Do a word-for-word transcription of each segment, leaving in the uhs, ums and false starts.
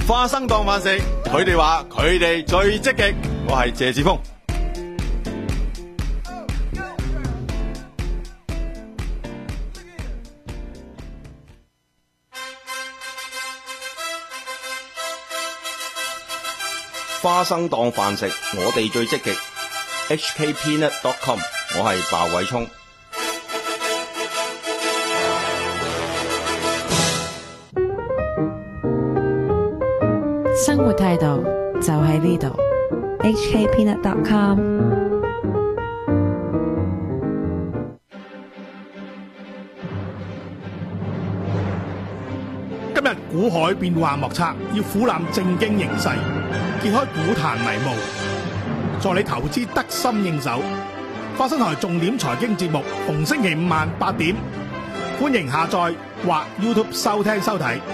花生當飯食，佢哋話佢哋最積極。我係謝志峰。花生當飯食，我哋最積極。H K Peanut dot com， 我係鮑偉聰。 生活態度就喺呢度。 H K Peanut dot com。 今日股海變幻莫測，要俯覽正經形勢，揭開股壇迷霧，助你投資得心應手。花生台重點財經節目，逢星期五晚八點，歡迎下載或 YouTube 收聽收睇。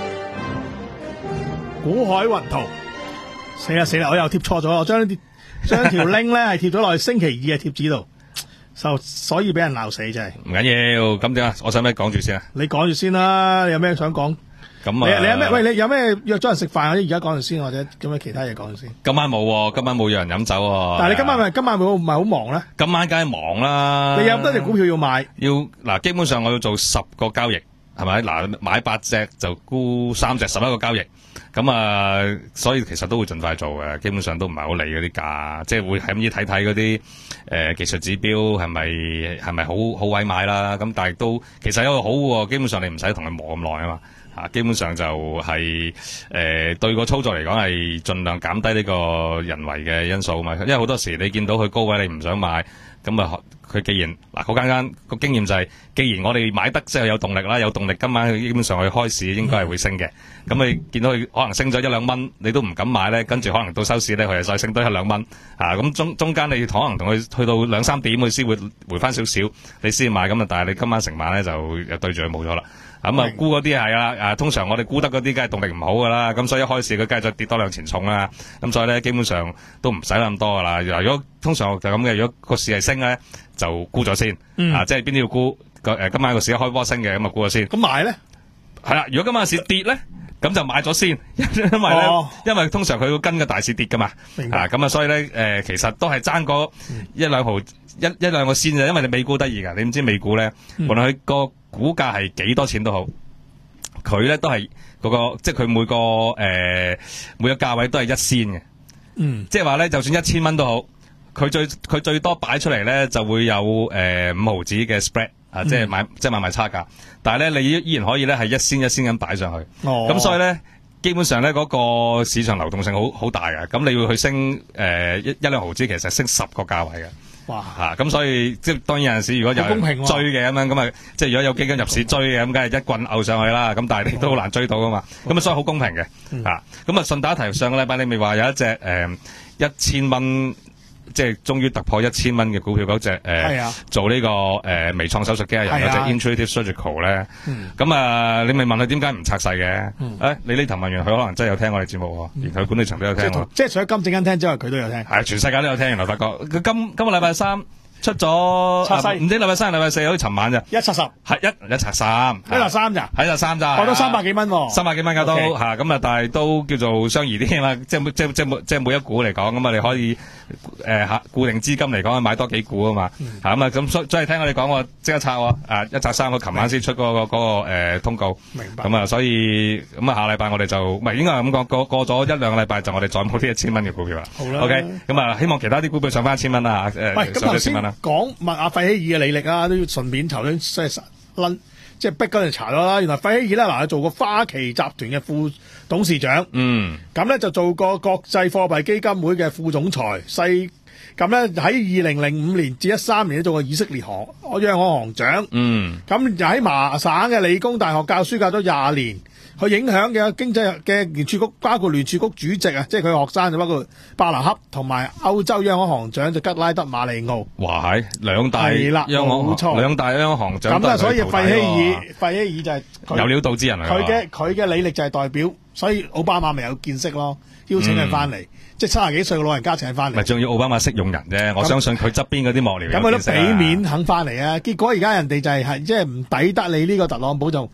股海雲圖，死啦死啦！我又貼錯咗，我將啲將條 link 咧係貼咗落去星期二嘅貼紙度，就所以俾人鬧死真係。 唔緊要，咁點啊？我使唔使講住先啊？ 你講住先啦，你有咩想講？ 咁啊， 你你有咩？喂，你有咩約咗人食飯？或者而家講住先，或者有咩其他嘢講住先？ 今晚冇，今晚冇約人飲酒喎。 但係你今晚咪今晚會唔係好忙咧？ 今晚梗係忙啦。 你有咁多隻股票要買？ 要嗱，基本上我要做十個交易，係咪？嗱，買八隻就沽三隻，十一個交易。咁啊，所以其實都會盡快做嘅，基本上都唔係好理嗰啲價，即係會係咁依睇睇嗰啲誒技術指標係咪係咪好好位買啦。咁但係都其實有個好喎，基本上你唔使同佢磨咁耐啊嘛。啊，基本上就係、是、誒、呃、對個操作嚟講係盡量減低呢個人為嘅因素啊嘛。因為好多時你見到佢高位你唔想買，咁啊佢既然嗱好簡單個經驗就係、是，既然我哋買得即係有動力啦，有動力今晚基本上佢開市應該係會升嘅。咁、嗯、你見到佢可能升咗一兩蚊，你都唔敢買咧，跟住可能到收市咧佢又再升多一兩蚊啊。咁中中間你可能同佢去到兩三點佢先會回翻少少，你先買咁啊。但係你今晚成晚咧就又對住佢冇咗啦。咁啊，沽嗰啲係啊，啊通常我哋沽得嗰啲梗係動力唔好噶啦，咁所以一開始佢梗係再跌多兩錢重啦，咁所以咧基本上都唔使咁多噶啦。如果通常就咁嘅，如果個市係升咧，就沽咗先，嗯、啊即係邊啲要沽？個誒今晚個市一開波升嘅，咁啊沽咗先。 咁買咧？ 係啦，如果今晚個市跌咧，咁就買咗先，因為咧，哦、因為通常佢要跟個大市跌噶嘛，啊咁啊，所以咧誒、呃、其實都係爭嗰一兩毫、嗯、一一兩個先嘅，因為你美股得意噶，你唔知美股咧，無論佢個股價係幾多錢都好，佢咧都係嗰、那個，即係佢每個誒、呃、每個價位都係一仙嘅，嗯，即係話咧，就算一千蚊都好，佢最佢最多擺出嚟咧就會有誒五、呃、毫子嘅 spread 啊，即係買、嗯、即係買賣差價，但係咧你依然可以咧係一仙一仙咁擺上去，哦，咁所以咧基本上咧嗰、那個市場流動性好好大嘅，咁你要去升誒、呃、一一兩毫子，其實升十個價位嘅。哇！吓咁、啊、所以即係當然有陣時如果有人追嘅咁樣咁啊，即係如果有基金入市追嘅咁，梗係一棍拗上去啦。咁但係你都好難追到噶嘛。咁啊，所以好公平嘅吓。咁啊，順帶一提，上個禮拜你咪話有一隻誒一千蚊，即係終於突破一千蚊嘅股票嗰隻誒，做呢、這個誒、呃、微創手術機械人嗰隻 Intuitive Surgical 咧。咁、嗯、啊，你咪問佢點解唔拆細嘅？誒、嗯哎，你呢頭問完佢可能真係有聽我哋節目，嗯、然後管理層都有聽。 即係除咗金正恩聽之外，佢都有聽。 係全世界都有聽，原來發覺佢今今個禮拜三。出咗拆細，唔知禮拜三、禮拜四，好似尋晚咋？ 一拆十，係一一拆三， 一拆三咋？ 係一拆三咋？ 攞到三百幾蚊， 三百幾蚊噶都吓，咁啊，但係都叫做相宜啲啊嘛，即係即係即係每即係每一股嚟講，咁啊，你可以誒吓固定資金嚟講，買多幾股啊嘛，吓咁啊，咁所所以聽我哋講，我即刻拆喎，誒一拆三，我琴晚先出嗰個嗰個誒通告，明白。咁啊，所以咁啊，下禮拜我哋就唔係應該係咁講，過過咗一兩個禮拜就我哋再冇啲一千蚊嘅股票啦。好啦，OK，咁啊，希望其他啲股票上翻一千蚊啦，誒上一千蚊啦。 講問阿費希爾嘅履歷啊，都要順便頭先即係撚，即係逼嗰陣查咗啦。原來費希爾咧嗱，佢做過花旗集團嘅副董事長，嗯，咁咧就做過國際貨幣基金會嘅副總裁，細咁咧喺二零零五年至一三年都做過以色列行央行行長，嗯，咁就喺麻省嘅理工大學教書教咗廿年。佢影響嘅經濟嘅聯儲局，包括聯儲局主席啊，即係佢學生就包括伯南克同埋歐洲央行行長就吉拉德馬利奧。 哇係兩大央行，冇錯，兩大央行行長。咁啊， 所以費希爾，費希爾就係有料到之人嚟。 佢嘅佢嘅履歷就係代表，所以奧巴馬咪有見識咯，邀請佢翻嚟，即係七十幾歲嘅老人家請翻嚟。 咪仲要奧巴馬識用人啫，我相信佢側邊嗰啲幕僚。咁佢都俾面肯翻嚟啊！結果而家人哋就係係即係唔抵得你呢個特朗普就。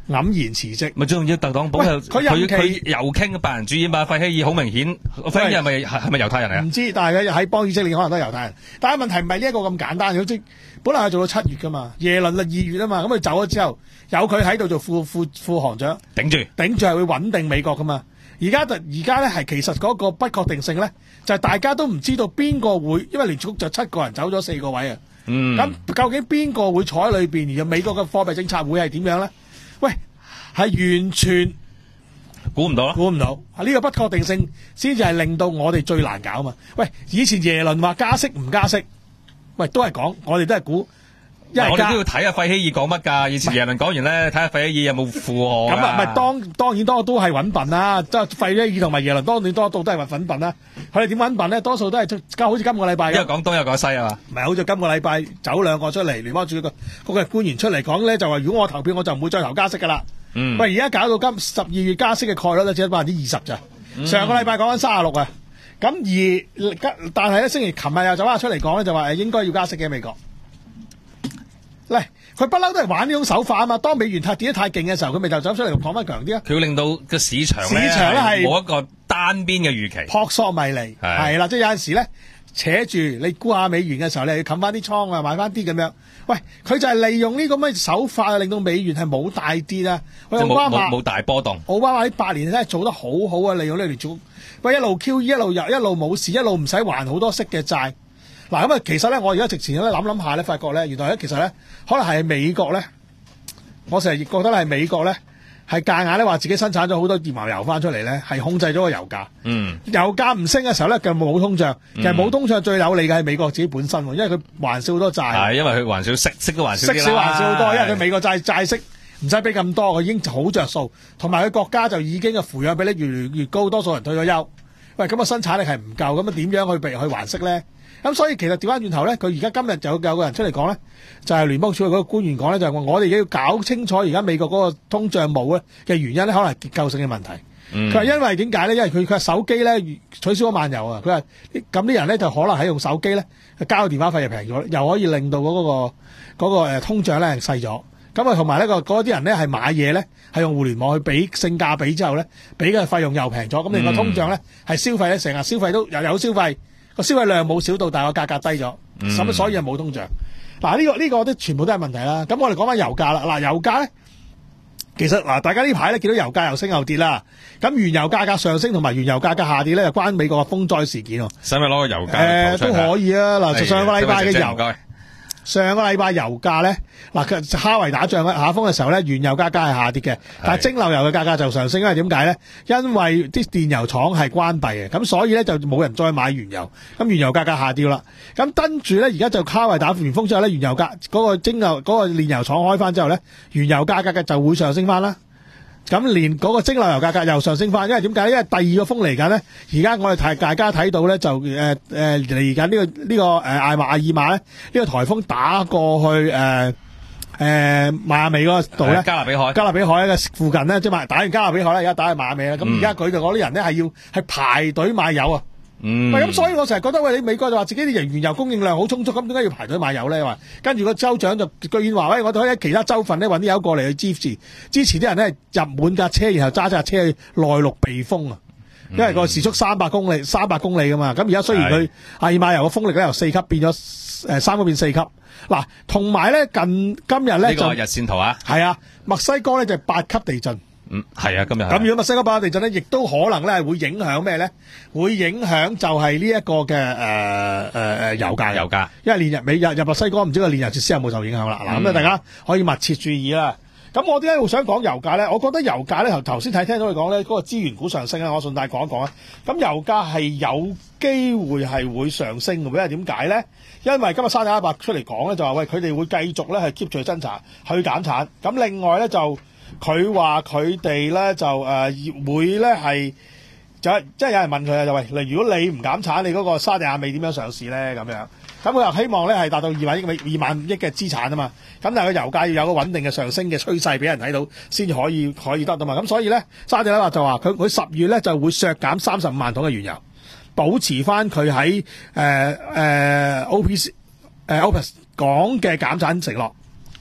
黯然辭職。 咪仲要特朗普又佢任期佢又傾白人主義嘛？費希爾好明顯，費希爾係咪係係咪猶太人嚟啊？ 唔知，但係佢喺幫以色列可能都係猶太人。但係問題唔係呢一個咁簡單，好似本來係做到七月噶嘛，耶倫啊二月啊嘛，咁佢走咗之後，有佢喺度做副副副行長， 頂住頂住係會穩定美國噶嘛。而家就而家咧係其實嗰個不確定性咧，就係、是、大家都唔知道邊個會，因為聯儲局就七個人走咗四個位啊。 嗯， 咁究竟邊個會坐喺裏邊？而美國嘅貨幣政策會係點樣咧？喂，係完全估唔到咯， 估唔到。呢、這個不確定性先至係令到我哋最難搞嘛。喂，以前耶倫話加息唔加息，喂都係講，我哋都係估。 我哋都要睇下費希爾講乜㗎。以前耶倫講完咧，睇下費希爾有冇附和。 咁啊，唔係當當然多都係揾笨啦。即係費希爾同埋耶倫當然多數都係揾粉笨啦。佢哋點揾笨咧？多數都係好似今個禮拜， 一個講東，一個講西啊嘛。 唔係好似今個禮拜走兩個出嚟，聯邦儲個嗰個官員出嚟講咧，就話如果我投票，我就唔會再投加息㗎啦。 嗯。 喂，而家搞到今十二月加息嘅概率咧，只係百分之二十咋。嗯、上個禮拜講緊三十六啊。咁而但係咧，星期琴日又走翻出嚟講咧，就話誒應該要加息嘅美國。嚟，佢不嬲都係玩呢種手法啊嘛！當美元太跌得太勁嘅時候，佢咪就走出嚟講翻強啲啊！ 佢要令到個市場咧市場咧係冇一個單邊嘅預期， 撲朔迷離係啦，即係有陣時咧扯住你沽下美元嘅時候，你要冚翻啲倉啊，買翻啲咁樣。喂，佢就係利用呢個咁嘅手法，令到美元係冇大跌啊！ 即係冇冇冇大波動。 奧巴馬呢八年真係做得好好啊！利用呢條做，喂一路 Q E 一路入一路冇事，一路唔使還好多息嘅債。嗱咁啊，其實咧，我而家直前咧諗諗下咧，發覺咧，原來咧，其實咧，可能係美國咧，我成日亦覺得係美國咧，係夾硬咧話自己生產咗好多頁岩油翻出嚟咧，係控制咗個油價。嗯，油價唔升嘅時候咧，就冇通脹。其實冇通脹最有利嘅係美國自己本身，因為佢還少好多債。係， 因為佢還少息，息都還少啲啦。 息少還少好多，因為佢美國債債息唔使俾咁多，佢已經好着數。同埋佢國家就已經嘅扶養比例越嚟越高，多數人退咗休。喂，咁啊生產力係唔夠，咁啊點樣去避去還息咧？咁所以其實調翻轉頭咧，佢而家今日就有有個人出嚟講咧，就係、是、聯邦儲備嗰個官員講咧，就係、是、我哋要搞清楚而家美國嗰個通脹冇咧嘅原因咧，可能係結構性嘅問題。佢話、嗯、因為點解咧？因為佢佢話手機咧取消咗漫遊啊，佢話咁啲人咧就可能喺用手機咧交電話費又平咗，又可以令到嗰、那個嗰、那個誒通脹咧細咗。咁啊同埋呢個嗰啲人咧係買嘢咧係用互聯網去俾性價比之後咧，俾嘅費用又平咗，咁另外通脹咧係消費咧成日消費都又有消費。個消費量冇少到，但係個價格低咗，咁、嗯、所以係冇通脹。嗱、這、呢個呢、這個都全部都係問題啦。咁我哋講翻油價啦。嗱油價咧，其實嗱大家呢排咧見到油價又升又跌啦。咁原油價格上升同埋原油價格下跌咧，就關美國嘅風災事件喎。 使唔使攞個油價？誒、 呃、都可以啊。嗱、哎，上個禮拜嘅油。 謝謝上個禮拜油價咧，嗱佢哈維打仗下風嘅時候咧，原油價格係下跌嘅，但係蒸餾油嘅價格就上升，因為點解咧？因為啲電油廠係關閉嘅，咁所以咧就冇人再買原油，咁原油價格下跌啦。咁跟住咧，而家就哈維打完風之後咧，原油價嗰、嗰個蒸餾嗰個煉油廠開翻之後咧，原油價格嘅就會上升翻啦。咁連嗰個蒸餾油價格又上升翻，因為點解？因為第二個風嚟緊咧，而家我哋睇大家睇到咧，就誒誒嚟緊呢個呢、呢個誒艾瑪艾爾瑪咧，呢、呢個颱風打過去誒誒邁阿密嗰度咧， 加勒比海加勒比海嘅附近咧，即係打完加勒比海咧，而家打去邁阿密啦。咁而家佢哋嗰啲人咧係要係排隊買油啊！嗯，喂，咁所以我成日覺得喂，你美國就話自己啲原油供應量好充足，咁點解要排隊買油咧？話跟住個州長就居然話喂，我哋可以喺其他州份咧搵啲油過嚟去支持，支持啲人咧入滿架車，然後揸架車去內陸避風啊！因為個時速三百公里，三百公里噶嘛。咁而家雖然佢艾爾瑪油嘅風力咧由四級變咗誒三級變四級，嗱，同埋咧近今日咧呢個日線圖啊， 係啊，墨西哥咧就係八級地震。 嗯，係啊，今日咁如果墨西哥八級地震咧，亦都可能咧會影響咩咧？會影響就係呢一個嘅誒誒誒油價， 油價， 因為連日美日入墨西哥唔知個煉油設施有冇受影響啦。嗱、嗯，咁啊大家可以密切注意啦。咁我點解會想講油價咧？我覺得油價咧頭頭先睇聽到你講咧，嗰個資源股上升啦，我順帶講一講啊。咁油價係有機會係會上升嘅，因為點解咧？因為今日沙特阿拉伯出嚟講咧，就話喂佢哋會繼續咧係 keep 住去增產去減產。咁另外咧就佢話佢哋咧就誒、呃、會咧係就即係有人問佢啊，就喂，如果你唔減產，你嗰個沙地阿美點樣上市咧？咁樣咁佢又希望咧係達到二萬億美二萬億嘅資產啊嘛。咁但係個油價要有個穩定嘅上升嘅趨勢俾人睇到，先至可以可以得到嘛。咁所以咧，沙地阿拉伯就話佢佢十月咧就會削減三十五萬桶嘅原油，保持翻佢喺誒誒 O P 誒 OPEC 講嘅減產承諾。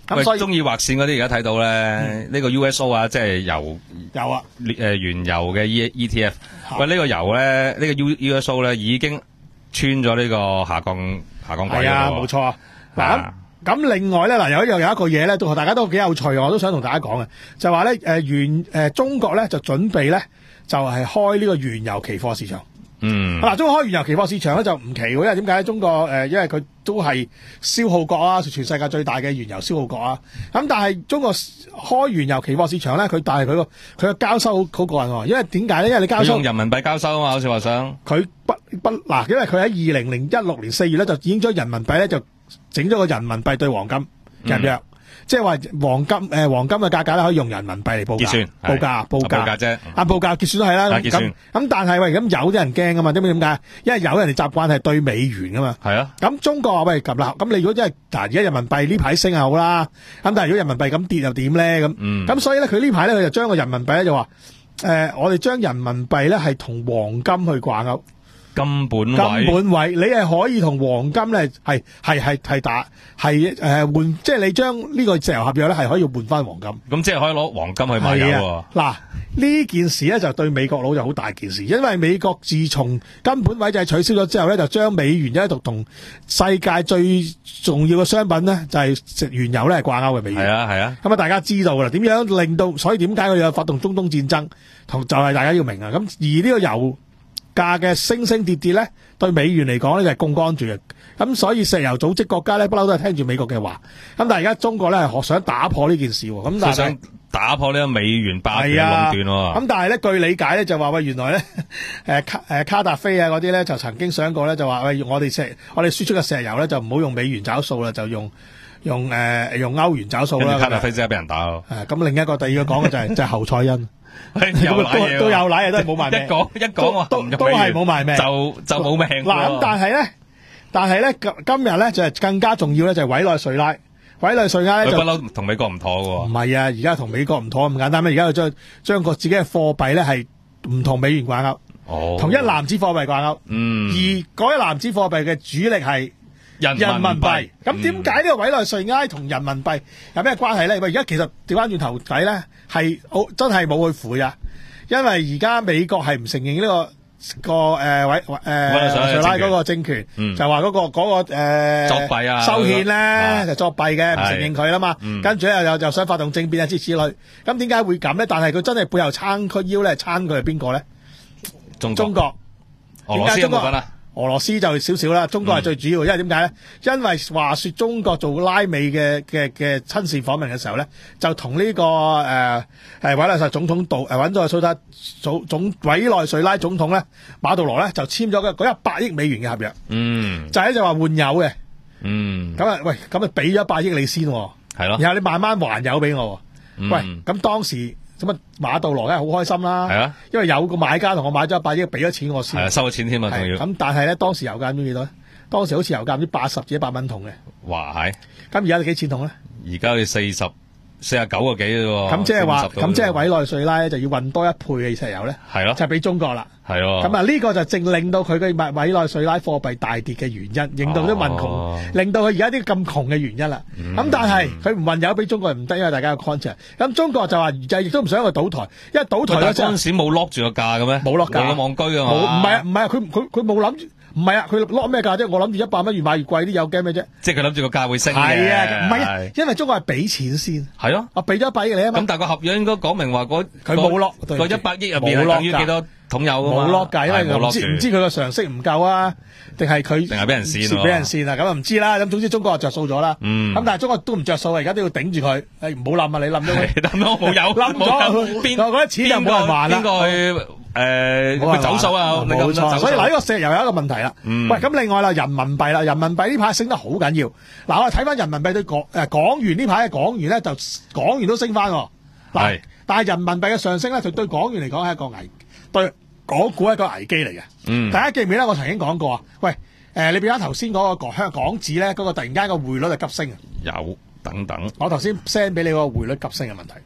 咁所以中意劃線嗰啲而家睇到咧，呢個 U S O 啊，即係油有啊， 誒原油嘅 E E T F。喂，呢個油咧，呢個 U U S O 咧已經穿咗呢個下降下降軌㗎係啊， 喎冇錯啊。嗱咁咁另外咧，嗱有一樣有一個嘢咧，都大家都幾有趣，我都想同大家講嘅，就話咧誒原誒中國咧就準備咧就係開呢個原油期貨市場。 嗯， 嗱，中國開原油期貨市場咧就唔奇喎，因為點解咧？中國誒、呃，因為佢都係消耗國啊，全世界最大嘅原油消耗國啊。咁但係中國開原油期貨市場咧，佢但係佢個佢個交收好好過癮喎，因為點解咧？因為你交收用人民幣交收啊嘛，好似話想佢不不嗱，因為佢喺二零零一六年四月咧就已經將人民幣咧就整咗個人民幣對黃金入約。嗯即係話黃金誒、呃、黃金嘅價格咧可以用人民幣嚟報價結算報價報價報價啫， 啊報價結算都係啦。咁咁但係喂咁有啲人驚噶嘛？點解點解？因為有人哋習慣係對美元噶嘛。 係啊。 咁中國話喂咁啦，咁你如果真係嗱而家人民幣呢排升係好啦，咁但係如果人民幣咁跌又點咧？咁咁、嗯、所以咧佢呢排咧佢就將個人民幣咧就話誒、呃、我哋將人民幣咧係同黃金去掛鈎。 金本位， 金本位，你係可以同黃金咧係係係係打係誒換，即係你將呢個石油合約咧係可以換翻黃金。 咁即係可以攞黃金去買油喎。 嗱呢件事咧就對美國佬就好大件事，因為美國自從金本位制取消咗之後咧，就將美元一度同世界最重要嘅商品咧就係食原油咧係掛鈎嘅美元。 係啊係啊。 咁啊大家知道噶啦，點樣令到所以點解佢有發動中東戰爭，同就係大家要明啊。咁而呢個油價嘅升升跌跌咧，對美元嚟講咧就係槓桿住嘅，咁所以石油組織國家咧不嬲都係聽住美國嘅話，咁但係而家中國咧係學想打破呢件事喎，咁但係想打破呢個美元霸權壟斷喎。 咁但係咧據理解咧就話喂原來咧誒卡誒卡達菲啊嗰啲咧就曾經想過咧就話喂我哋石我哋輸出嘅石油咧就唔好用美元找數啦，就用用誒、呃、用歐元找數啦。 卡達菲真係俾人打咯。 誒咁另一個第二個講嘅就係、是、就係侯賽因。 有都都有奶都係冇埋命， 一講一講都都係冇埋命， 就就冇命。 嗱咁但係咧，但係咧今日咧就係更加重要咧，就係委內瑞拉，委內瑞拉咧就不嬲同美國唔妥嘅。 唔係啊，而家同美國唔妥咁簡單咩？而家佢將將個自己嘅貨幣咧係唔同美元掛鈎， 哦，同一籃子貨幣掛鈎， 嗯， 而嗰一籃子貨幣嘅主力係人民幣。咁點解呢個委內瑞拉同人民幣有咩關係咧？喂，而家其實調翻轉頭睇咧，係好真係冇去負啊！因為而家美國係唔承認呢、這個個誒委誒瑞拉嗰個政權，嗯、就話嗰、那個嗰、那個誒、呃、 作弊啊， 修憲咧、啊、就作弊嘅，唔承認佢啦嘛。 嗯、跟住咧又又想發動政變啊之之類。咁點解會咁咧？但係佢真係背後撐佢腰咧，撐佢係邊個咧？ 中中國。 俄羅斯有冇份啊？ 俄羅斯就少少啦，中國係最主要，嗯、因為點解咧？因為話說中國做拉美嘅嘅嘅親善訪問嘅時候咧，就同呢、這個誒誒委內瑞拉總統杜誒揾咗蘇德總總委內瑞拉總統咧馬杜羅咧就簽咗嘅嗰一百億美元嘅合約，嗯，就係就話換油嘅，嗯，咁啊喂，咁啊俾咗一百億你先，係咯，然後你慢慢還油俾我，嗯、喂，咁當時。咁啊，馬杜羅梗係好開心啦，係啊，因為有個買家同我買咗一百億，俾咗錢我先， 係啊，收咗錢添啊，仲要。 咁但係咧，當時油價唔知幾多咧？當時好似油價唔知八十至一百蚊桶嘅。 哇係！ 咁而家幾錢桶咧？ 而家要四十四十九個幾嘅喎。 咁即係話，咁即係委內瑞拉咧就要運多一倍嘅石油咧。係咯，就係俾中國啦。係咯。咁啊，呢個就正令到佢嘅委內瑞拉貨幣大跌嘅原因，令到啲民窮，哦、令到佢而家啲咁窮嘅原因啦。咁、嗯、但係佢唔運油俾中國唔得，因為大家有 contract。咁中國就話就亦都唔想去倒台，因為倒台嗰陣時冇 lock 住個價嘅咩？冇 lock 價，冇咁戇居啊嘛。唔係啊，唔係啊，佢佢佢冇諗住。唔係啊，佢攞咩價啫？我諗住一百蚊越買越貴啲，有驚咩啫？即係佢諗住個價會升嘅。係啊，唔係啊，因為中國係俾錢先。係咯，我俾咗一百億你啊嘛。咁但係個合約應該講明話嗰佢冇落個一百億入邊係等於幾多桶油㗎嘛？冇落價，因為唔知唔知佢個常識唔夠啊，定係佢定係俾人跣？俾人跣啊！咁啊唔知啦。咁總之中國就着數咗啦。嗯。咁但係中國都唔着數啊！而家都要頂住佢。誒唔好冧啊！你冧咗佢。冧咗冇有。冧咗邊？嗰啲錢就冇人還啦。邊個去？誒，佢走數啊，冇錯。所以嗱，呢個石油有一個問題啦。嗯、喂，咁另外啦，人民幣啦，人民幣呢排升得好緊要。嗱，我哋睇翻人民幣對港誒港元呢排嘅港元咧，就港元都升翻。嗱，但係人民幣嘅上升咧，就對港元嚟講係一個危，對港股係一個危機嚟嘅。嗯，大家記唔記得我曾經講過啊？喂，誒、呃，你俾翻頭先嗰個港香港紙咧，嗰、那個突然間個匯率就急升啊！有等等，我頭先 send 俾你個匯率急升嘅問題。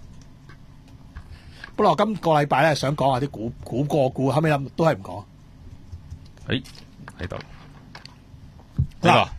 本來我今個禮拜咧想講下啲股股個股，後尾諗都係唔講。誒喺度嗱，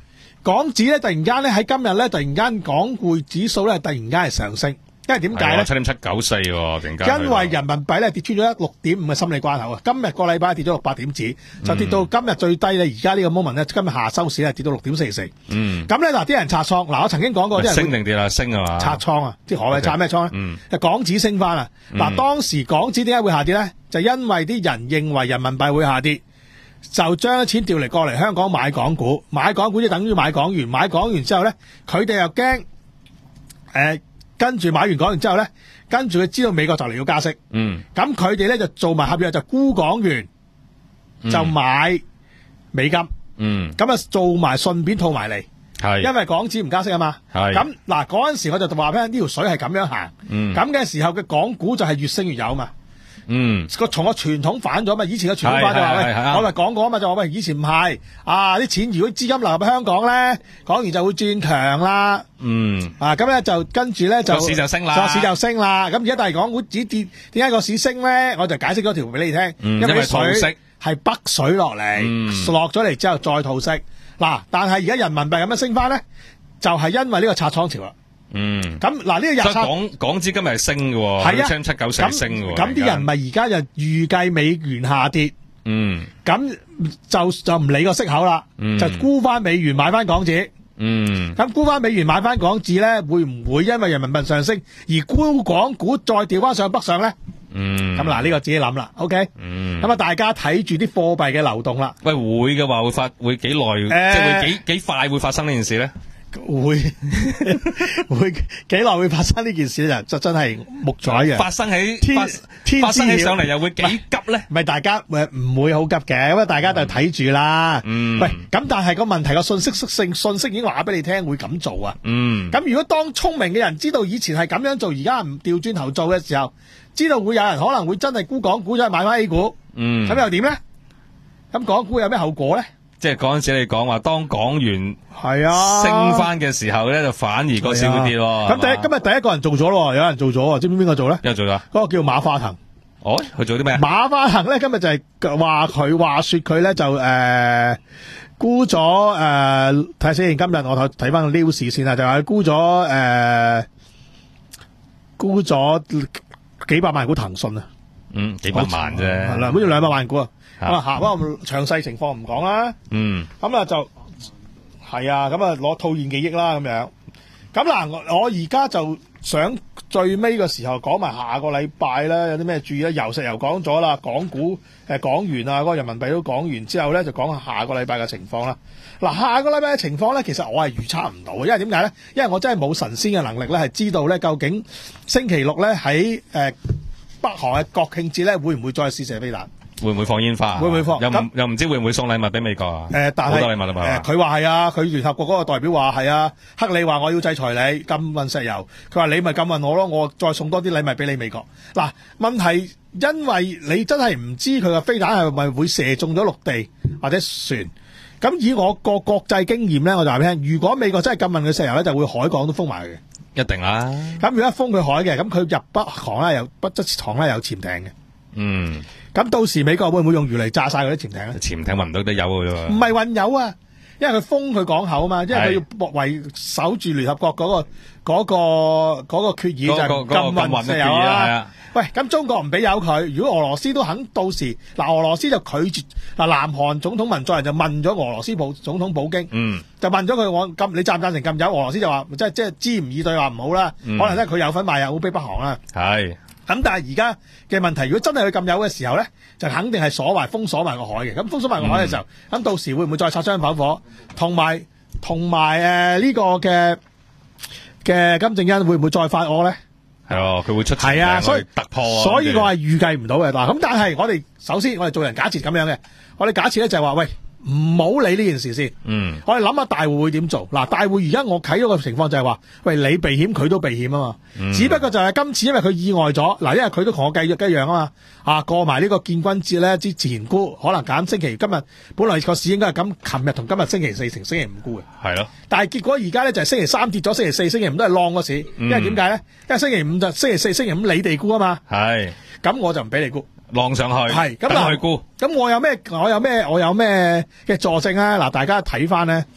港紙咧突然間咧喺今日咧突然間港匯指數咧突然間係上升。因為點解咧？ 七點七九四喎，突然間。 因為人民幣咧跌穿咗一六點五嘅心理關口啊！今日個禮拜跌咗六百點子，就跌到今日最低咧。而家呢個 moment 咧，今日下收市咧跌到六點四四。嗯。咁咧嗱，啲人拆倉嗱，我曾經講過啲人升定跌啦，升啊嘛。 拆倉啊！即係何謂拆咩倉咧？嗯。港紙升翻啊！嗱，當時港紙點解會下跌咧？就因為啲人認為人民幣會下跌，就將啲錢調嚟過嚟香港買港股，買港股即等於買港元，買港元之後咧，佢哋又驚誒。呃跟住買完港元之後咧，跟住佢知道美國就嚟要加息，嗯，咁佢哋咧就做埋合約，就沽港元，嗯、就買美金，嗯，咁啊做埋順便套埋嚟，係，因為港紙唔加息啊嘛，係，咁嗱嗰陣時我就話俾你呢條水係咁樣行，嗯，咁嘅時候嘅港股就係越升越有嘛。嗯，個從個傳統反咗嘛，以前嘅傳統反就話喂，我咪講過啊嘛，就話喂，以前唔係啊，啲錢如果資金流入香港咧，港元就會轉強啦。嗯，啊咁咧就跟住咧就個市就升啦，個市就升啦。咁而家但係港股指跌，點解個市升咧？我就解釋咗條俾你聽，嗯、因為啲水係北水落嚟，落咗嚟之後再套息。嗱、啊，但係而家人民幣咁樣升翻咧，就係、是、因為呢個拆倉潮啦。嗯，咁嗱呢個日所以港港資今日係升嘅，係啊，七九四升嘅。 咁啲人咪而家就預計美元下跌，嗯，咁就就唔理個息口啦，嗯，就沽翻美元買翻港紙，嗯，咁沽翻美元買翻港紙咧，會唔會因為人民幣上升而沽港股再調翻上北上咧？嗯，咁嗱呢個自己諗啦 ，OK， 嗯，咁啊大家睇住啲貨幣嘅流動啦。 喂，會嘅話會發會幾耐？呃、即係會幾幾快會發生呢件事咧？ 會會幾耐會發生呢件事咧？就真係木仔嘅。 發生喺天天發生起上嚟又會幾急咧？ 唔係大家誒唔會好急嘅，咁啊大家就睇住啦。嗯，喂，咁但係個問題個信息性信息已經話俾你聽會咁做啊。嗯，咁如果當聰明嘅人知道以前係咁樣做，而家唔調轉頭做嘅時候，知道會有人可能會真係沽港股，再買翻 A 股。嗯，咁又點咧？咁港股有咩後果咧？ 即係嗰陣時你講話，當港元係啊升翻嘅時候咧，就反而個市會跌咯。 咁第一今日第一個人做咗咯，有人做咗，知唔知邊個做咧？ 邊個做咗？ 嗰個叫馬化騰。 哦，佢做啲咩？ 馬化騰咧今日就係話佢話說佢咧就誒沽咗誒睇下先。今日我睇睇翻個 news 先啊，就話佢沽咗誒沽咗幾百萬股騰訊啊。嗯，幾百萬啫，係啦，好似兩百萬股啊。咁啊，下不過詳細情況唔講啦。嗯，咁啊就係啊，咁啊攞套現幾億啦咁樣。咁嗱，我我而家就想最尾嘅時候講埋下個禮拜咧有啲咩注意咧？由石油講咗啦，港股誒港元啊，嗰個人民幣都講完之後咧，就講下下個禮拜嘅情況啦。嗱，下個禮拜嘅情況咧，其實我係預測唔到嘅，因為點解咧？因為我真係冇神仙嘅能力咧，係知道咧究竟星期六咧喺誒北韓嘅國慶節咧會唔會再試射飛彈？ 會唔會放煙花？ 會唔會放？ 又唔又唔知會唔會送禮物俾美國啊？ 誒、呃，但係好多禮物啦嘛。 佢話係啊，佢聯合國嗰個代表話係啊，克里話我要制裁你禁運石油，佢話你咪禁運我咯，我再送多啲禮物俾你美國。嗱，問題因為你真係唔知佢嘅飛彈係咪會射中咗陸地或者船。咁以我個國際經驗咧，我就話俾你聽，如果美國真係禁運嘅石油咧，就會海港都封埋佢嘅。一定啦。咁如果一封佢海嘅，咁佢入北韓咧有不側塘咧有潛艇嘅。嗯。咁到時美國會唔會用魚嚟炸晒嗰啲潛艇咧？潛艇運唔到得油嘅啫。 唔係運油啊，因為佢封佢港口啊嘛，因為佢要維守住聯合國嗰、嗰個嗰、嗰個嗰、嗰個決議就係禁運石油啊。喂，咁中國唔俾油佢，如果俄羅斯都肯到時，嗱俄羅斯就拒絕，嗱南韓總統文在寅就問咗俄羅斯普總統普京，嗯，就問咗佢我禁，你贊唔贊成禁油？俄羅斯就話即係即係支吾以對話唔好啦，嗯、可能咧佢有份賣油俾北韓啦。係。咁但係而家嘅問題，如果真係去禁油嘅時候咧，就肯定係鎖埋封鎖埋個海嘅。咁封鎖埋個海嘅時候，咁、嗯、到時會唔會再擦槍走火？同埋同埋誒呢個嘅嘅金正恩會唔會再發惡咧？係哦，佢會出係啊，所以突破啊，所以我係預計唔到嘅嗱。咁但係我哋首先我哋做人假設咁樣嘅，我哋假設咧就係話喂。唔好理呢件事先，嗯，我哋諗下大戶會點做？嗱，大戶而家我睇咗個情況就係話，喂，你避險佢都避險啊嘛，嗯、只不過就係今次因為佢意外咗，嗱，因為佢都同我計約一樣啊嘛，啊過埋呢個建軍節咧之前沽，可能減星期今日本來個市應該係咁，琴日同今日星期四成星期五沽嘅，係咯，但係結果而家咧就係星期三跌咗，星期四、星期五都係浪個市，因為點解咧？因為星期五就星期四、星期五你哋沽啊嘛，係，咁我就唔俾你沽。浪上去係咁嗱，咁我有咩？我有咩？我有咩嘅助證啊？嗱，大家睇翻咧，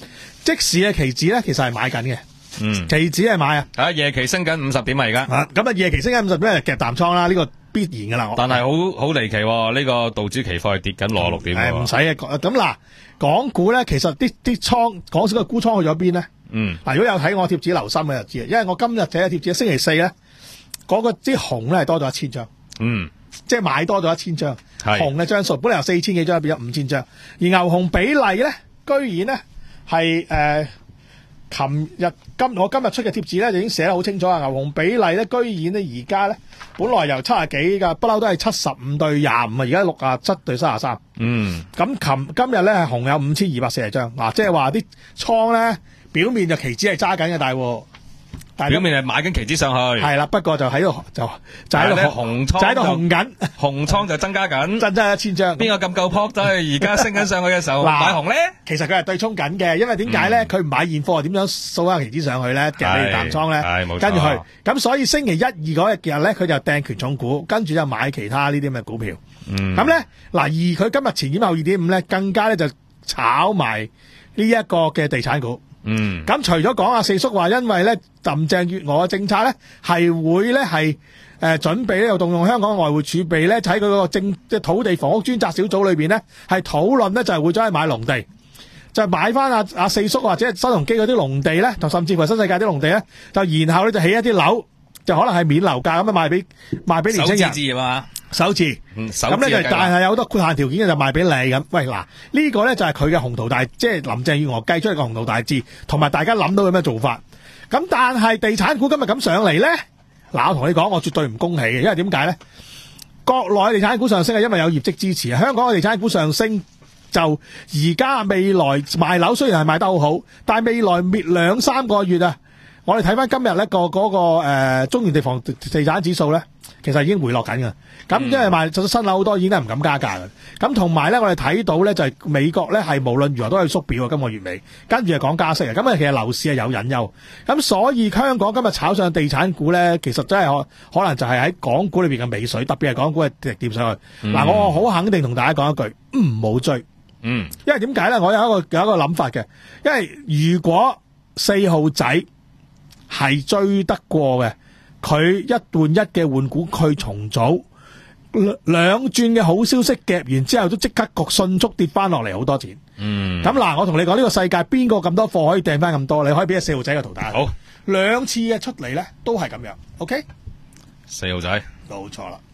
即時嘅期指咧，其實係買緊嘅。 嗯， 期指係買啊。 啊，夜期升緊五十點啊，而家。 啊，咁啊，夜期升緊五十點係夾淡倉啦，呢、這個必然噶啦。 但係好好離奇、哦，呢、這個道指期貨係跌緊六十六點。 係唔使嘅。咁嗱，港股咧，其實啲啲倉講少個沽倉去咗邊咧？ 嗯。嗱， 如果有睇我貼紙留心嘅就知，因為我今日睇嘅貼紙，星期四咧，嗰、那個啲紅咧係多咗一千張。嗯。即係買多咗一千張。係。紅嘅張數本來由四千幾張變咗五千張，而牛熊比例咧，居然咧係誒。琴日今我今日出嘅貼紙咧就已經寫得好清楚啊！牛熊比例咧，居然咧而家咧本來由七十幾噶，不嬲都係七十五對廿五啊，而家六啊七對三十三。嗯，咁琴今日咧係紅有五千二百四十張，嗱，即係話啲倉咧表面就期指係揸緊嘅大戶。 表面係買緊期指上去， 係啦，不過就喺度就就喺度紅倉，就喺度紅緊， 紅倉就增加緊， 增加一千張。 邊個咁夠撲？就係而家升緊上去嘅時候買紅咧？ 其實佢係對沖緊嘅，因為點解咧？佢唔買現貨，點樣掃下期指上去咧？夾你淡倉咧？係冇錯。跟住去，咁所以星期一二嗰日日咧，佢就掟權重股，跟住就買其他呢啲咁嘅股票。咁咧嗱，而佢今日前點後二點五咧，更加咧就炒埋呢一個嘅地產股。嗯，咁除咗講阿四叔話，因為咧林鄭月娥嘅政策咧係會咧係誒準備咧又動用香港外匯儲備咧，喺佢個政即係土地房屋專責小組裏邊咧係討論咧就係會走去買農地，就係買翻阿阿四叔或者新鴻基嗰啲農地咧，就甚至乎新世界啲農地咧，就然後咧就起一啲樓，就可能係免樓價咁樣賣俾賣俾年輕人。 首次置業啊！ 首次，咁咧就但係有好多豁限條件嘅就賣俾你咁。喂嗱，呢個咧就係佢嘅宏圖大，即係林鄭月娥計出嚟嘅宏圖大志，同埋大家諗到有咩做法。咁但係地產股今日咁上嚟咧，嗱我同你講，我絕對唔恭喜嘅，因為點解咧？國內地產股上升係因為有業績支持，香港嘅地產股上升就而家未來賣樓雖然係賣得好好，但係未來滅兩三個月啊，我哋睇翻今日咧個嗰個誒中原地房地產指數咧，其實已經回落緊㗎。咁因為賣咗新樓好多已經係唔敢加價嘅。咁同埋咧，我哋睇到咧就係美國咧係無論如何都係縮表啊，今個月尾跟住係講加息啊。咁啊，其實樓市係有隱憂。咁所以香港今日炒上地產股咧，其實真係可可能就係喺港股裏邊嘅尾水，特別係港股係跌上去。嗱、嗯，我好肯定同大家講一句，唔好追。嗯，因為點解咧？我有一個有一個諗法嘅，因為如果四號仔係追得過嘅，佢一換一嘅換股，佢重組。兩轉嘅好消息夾完之後，都即刻焗迅速跌翻落嚟好多錢。嗯，咁嗱，我同你講呢、這個世界邊個咁多貨可以掟翻咁多？你可以俾個四號仔嘅圖打。好，兩次嘅出嚟咧都係咁樣。OK， 四號仔冇錯啦。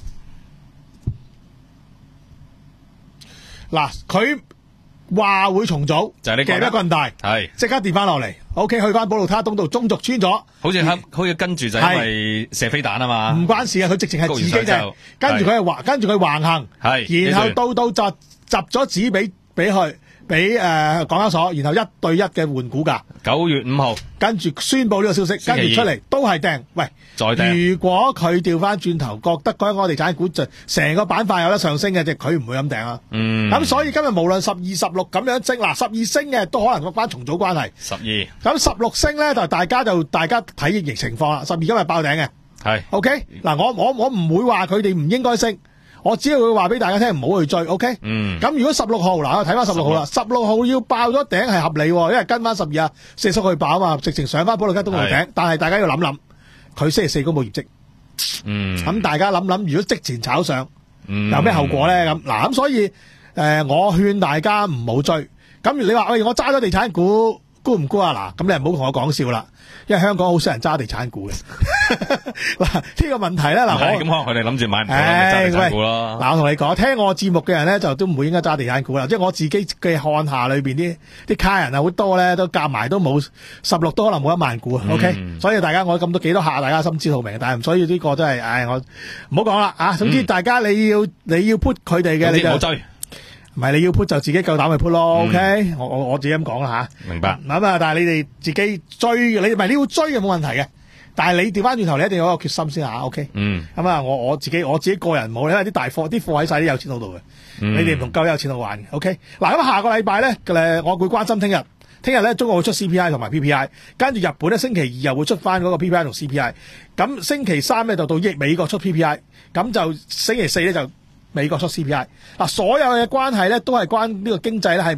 嗱，佢話會重組， 就係呢個夾一個人大，係即刻跌翻落嚟。OK， 去翻寶路塔東道中軸穿咗， 好似好似跟住就因為射飛彈啊嘛， 唔關事啊，佢直情係自己啫，跟住佢係橫，跟住佢橫行，係，然後到到就集咗紙俾俾佢，俾誒港交所，然後一對一嘅換股價， 九月五號，跟住宣布呢個消息，跟住出嚟都係掟，喂，再掟。如果佢調翻轉頭，覺得嗰個地產股就成個板塊有得上升嘅，即佢唔會咁掟啊。嗯，咁所以今日無論十二、十六咁樣升，嗱十二升嘅都可能關重組關係。十二，咁十六升咧就大家就大家睇疫情況啦。十二今日爆頂嘅，係 OK。嗱我我我唔會話佢哋唔應該升。我只係會話俾大家聽，唔好去追 ，OK？嗯。咁如果十六號嗱，我睇翻十六號啦，十六號要爆咗頂係合理，因為跟翻十二啊四叔去爆啊嘛，直情上翻保利加東道頂。但係大家要諗諗，佢星期四公布業績，嗯。咁大家諗諗，如果即前炒上，嗯、有咩後果咧？咁嗱，咁所以誒、呃，我勸大家唔好追。咁你話喂，我揸咗地產股沽唔沽啊？嗱，咁你唔好同我講笑啦。因為香港好少人揸地產股嘅，嗱呢個問題咧，嗱我咁可能佢哋諗住買唔到揸地產股咯。嗱我同你講，聽我節目嘅人咧就都唔會應該揸地產股啦。即係我自己嘅看下裏邊啲啲卡人啊好多咧，都夾埋都冇十六都可能冇一萬股啊。嗯、OK，所以大家我咁多幾多下，大家心知肚明。但係所以呢個真係，唉我唔好講啦啊。總之大家你要你要 put 佢哋嘅，你就唔好追。唔係你要 put 就自己夠膽去 put 咯 ，OK？、嗯、我我我自己咁講啦吓，明白。咁啊，但係你哋自己追，你唔係你要追嘅冇問題嘅，但係你調翻轉頭，你一定要有個決心先吓 ，OK？嗯。咁啊，我我自己我自己個人冇，因為啲大貨啲貨喺晒啲有錢佬度嘅，嗯、你哋唔同夠有錢佬玩嘅 ，OK？嗱，咁下個禮拜咧，誒，我會關心聽日，聽日咧中國會出 C P I 同埋 P P I， 跟住日本咧星期二又會出翻嗰個 P P I 同 C P I， 咁星期三咧就到益美國出 P P I， 咁就星期四咧就美國出 C P I， 嗱，所有嘅關係咧都係關呢個經濟咧係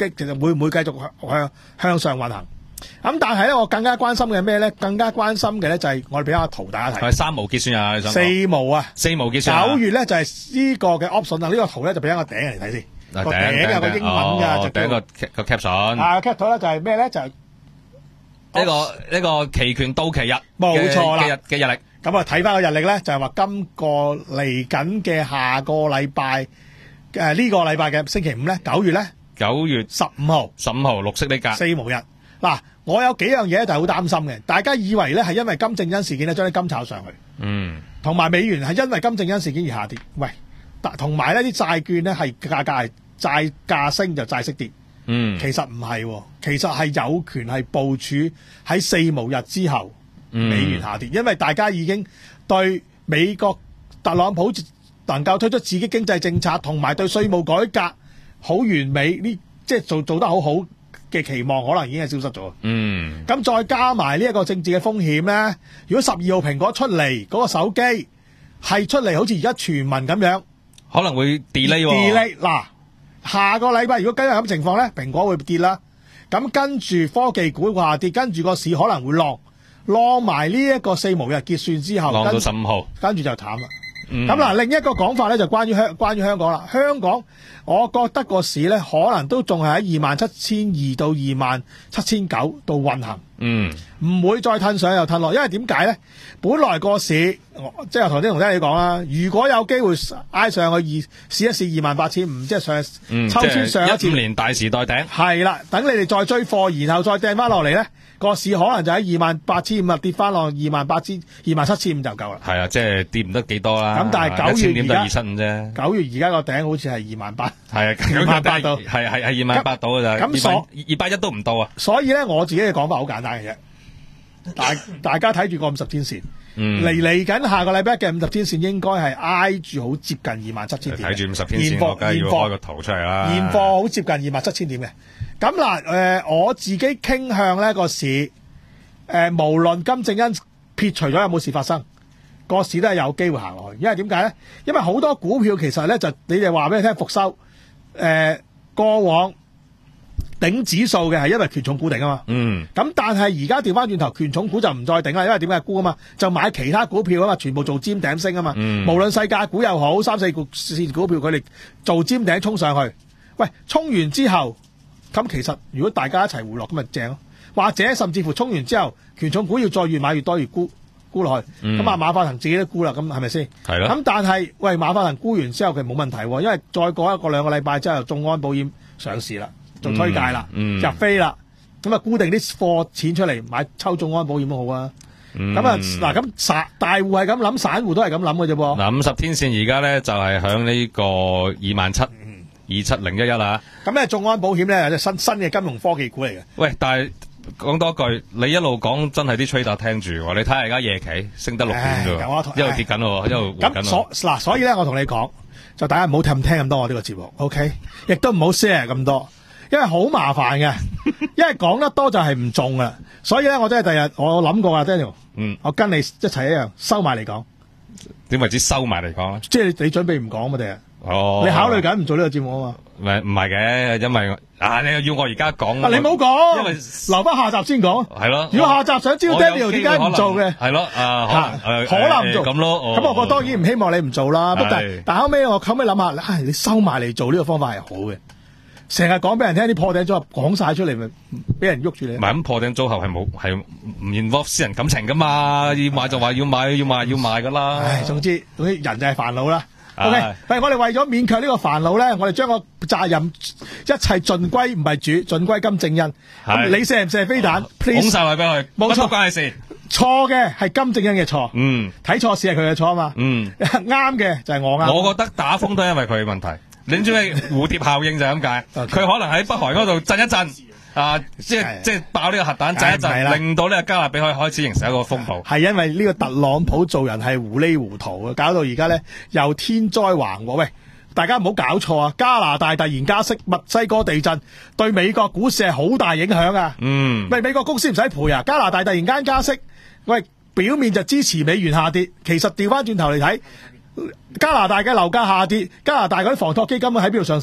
其實會唔會繼續向向向上運行？咁但係咧，我更加關心嘅係咩咧？更加關心嘅咧就係我哋俾下圖大家睇。 係三毛結算啊，你想講四毛啊， 四毛結算啊。 九月咧就係呢個嘅 option 啊，呢個圖咧就俾一個頂嚟睇先。 個個頂有個英文㗎，就頂個個 caption。 啊 cap 圖咧就係咩咧？就係呢個呢個期權到期日， 冇錯啦嘅日嘅日曆。 咁啊，睇翻個日曆咧，就係話今個嚟緊嘅下個禮拜誒呢個禮拜嘅星期五咧，九月咧九月十五號， 十五號綠色呢格四毛日。嗱，我有幾樣嘢就係好擔心嘅，大家以為咧係因為金正恩事件咧將啲金炒上去， 嗯， 同埋美元係因為金正恩事件而下跌。喂，同埋呢啲債券咧係價格係債價升就債息跌， 嗯， 其實唔係喎，其實係有權係部署喺四毛日之後。美元下跌，因為大家已經對美國特朗普能夠推出刺激經濟政策，同埋對稅務改革好完美呢，即係做做得好好嘅期望，可能已經係消失咗。 嗯， 咁再加埋呢一個政治嘅風險咧，如果十二號蘋果出嚟嗰、嗰個手機係出嚟，好似而家傳聞咁樣， 可能會 delay 喎。 delay 嗱，下個禮拜如果跟住咁情況咧，蘋果會跌啦。咁跟住科技股下跌，跟住個市可能會落。浪埋呢一個四毛日結算之後， 浪到十五號， 跟住就淡啦。咁、 嗯、 嗱，另一個講法咧就關於香關於香港啦。香港，我覺得個市咧可能都仲係喺二萬七千二到二萬七千九度運行， 嗯， 唔會再褪上又褪落。因為點解咧？本來個市，即係頭先同聽你講啦，如果有機會挨上去二試一試二萬八千五，即係上、嗯、抽穿上一次一五年大時代頂， 係啦。等你哋再追貨，然後再掟翻落嚟咧。個市可能就喺二萬八千五啊，跌翻落二萬八千二萬七千五就夠啦。 係啊，即係跌唔得幾多啦。 咁但係九月點都二七五啫。九月而家個頂好似係二萬八。 係啊，二萬八到，係係係二萬八到㗎咋。 咁所二百一都唔到啊。 所以咧，我自己嘅講法好簡單嘅啫。大大家睇住個五十天線，嚟嚟緊下個禮拜嘅五十天線應該係挨住好接近二萬七千點。 睇住五十天線，我梗係要開個圖出嚟啦。 現貨好接近二萬七千點嘅。咁嗱，誒、呃、我自己傾向呢個市，誒、呃、無論金正恩撇除咗有冇事發生，個市都係有機會行落去。因為點解咧？因為好多股票其實咧就你哋話俾你聽復收，誒、呃、過往頂指數嘅係因為權重股頂啊嘛。嗯。咁但係而家調翻轉頭，權重股就唔再頂啦，因為點解沽啊嘛？就買其他股票啊嘛，全部做尖頂升啊嘛。嗯。無論世界股又好，三四股線股票佢哋做尖頂衝上去，喂，衝完之後。咁其實如果大家一齊回落咁咪正咯，或者甚至乎衝完之後，權重股要再越買越多越沽沽落去，咁啊、嗯、馬化騰自己都沽啦，咁係咪先？係咯。咁但係喂馬化騰沽完之後佢冇問題喎，因為再過一個兩個禮拜之後，眾安保險上市啦，做推介啦，嗯嗯、入飛啦，咁啊固定啲貨錢出嚟買抽眾安保險都好啊。咁啊嗱，咁散大戶係咁諗，散戶都係咁諗嘅啫噃。嗱， 五十天線而家咧就係響呢個二萬七。二七零一一啦， 咁咧眾安保險咧係新新嘅金融科技股嚟嘅。 喂，但係講多句，你一路講真係啲 trader 聽住，你睇下而家夜期升得六點啫，一路跌緊喎，一路回緊。咁所嗱，所以咧我同你講，就大家唔好聽唔聽咁多我呢個節目 ，OK？ 亦都唔好 share 咁多，因為好麻煩嘅，因為講得多就係唔中啦。所以咧，我真係第日我諗過啊 Daniel，嗯，我跟你一齊一樣收埋嚟講。 點為之收埋嚟講？ 即係你準備唔講嘛？第日。哦，你考慮緊唔做呢個節目啊嘛？ 唔係唔係嘅，因為啊，你又要我而家講， 啊你冇講， 因為留翻下集先講。 係咯， 如果下集想知道 Daniel 點解唔做嘅， 係咯，啊可能可能唔做咁咯。 咁我當然唔希望你唔做啦。不但但後尾我後尾諗下，你收埋嚟做呢個方法係好嘅。成日講俾人聽啲破頂組合講晒出嚟，咪俾人喐住你。 唔係咁破頂組合係冇係唔 involve 私人感情噶嘛？要買就話要買，要賣要賣噶啦。唉， 總之總之人就係煩惱啦。O K，喂，我哋為咗勉強呢個煩惱咧，我哋將個責任一切盡歸唔係主，盡歸金正恩。咁你射唔射飛彈？ 捧晒位俾佢， 冇錯， 關係事。 錯嘅係金正恩嘅錯。嗯，睇錯事係佢嘅錯啊嘛。嗯，啱嘅就係我啱。 我覺得打風都係因為佢嘅問題。你知唔知蝴蝶效應就係咁解？佢可能喺北韓嗰度震一震。啊！即係即係爆呢個核彈，震一震，令到呢個加勒比海開始形成一個風暴。 係因為呢個特朗普做人係糊里糊塗啊，搞到而家咧又天災橫禍。喂，大家唔好搞錯啊！加拿大突然加息，墨西哥地震，對美國股市係好大影響啊！嗯，喂，美國公司唔使賠啊！加拿大突然間加息，喂，表面就支持美元下跌，其實調翻轉頭嚟睇，加拿大嘅樓價下跌，加拿大嗰啲房託基金喺邊度上市啊？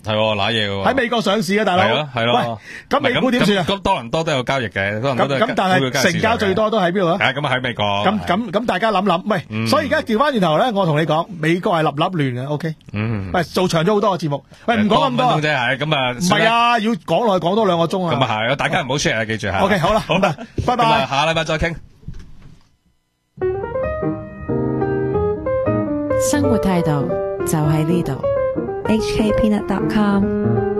係揦嘢喎， 喺美國上市嘅大佬， 係咯係咯。 喂，咁美股點算啊？ 咁多倫多都有交易嘅，多倫多都咁咁，但係成交最多都喺邊度啊？ 係咁啊喺美國。 咁咁咁，大家諗諗，喂，所以而家調翻轉頭咧，我同你講，美國係立立亂嘅 ，OK， 嗯， 喂，做長咗好多個節目，喂，唔講咁多啫，係咁啊， 唔係啊，要講落去講多兩個鐘啊。 咁啊係，大家唔好 share 啊，記住吓。 OK， 好啦，好啦，拜拜， 下禮拜再傾。 生活態度就喺呢度。 H K Peanut dot com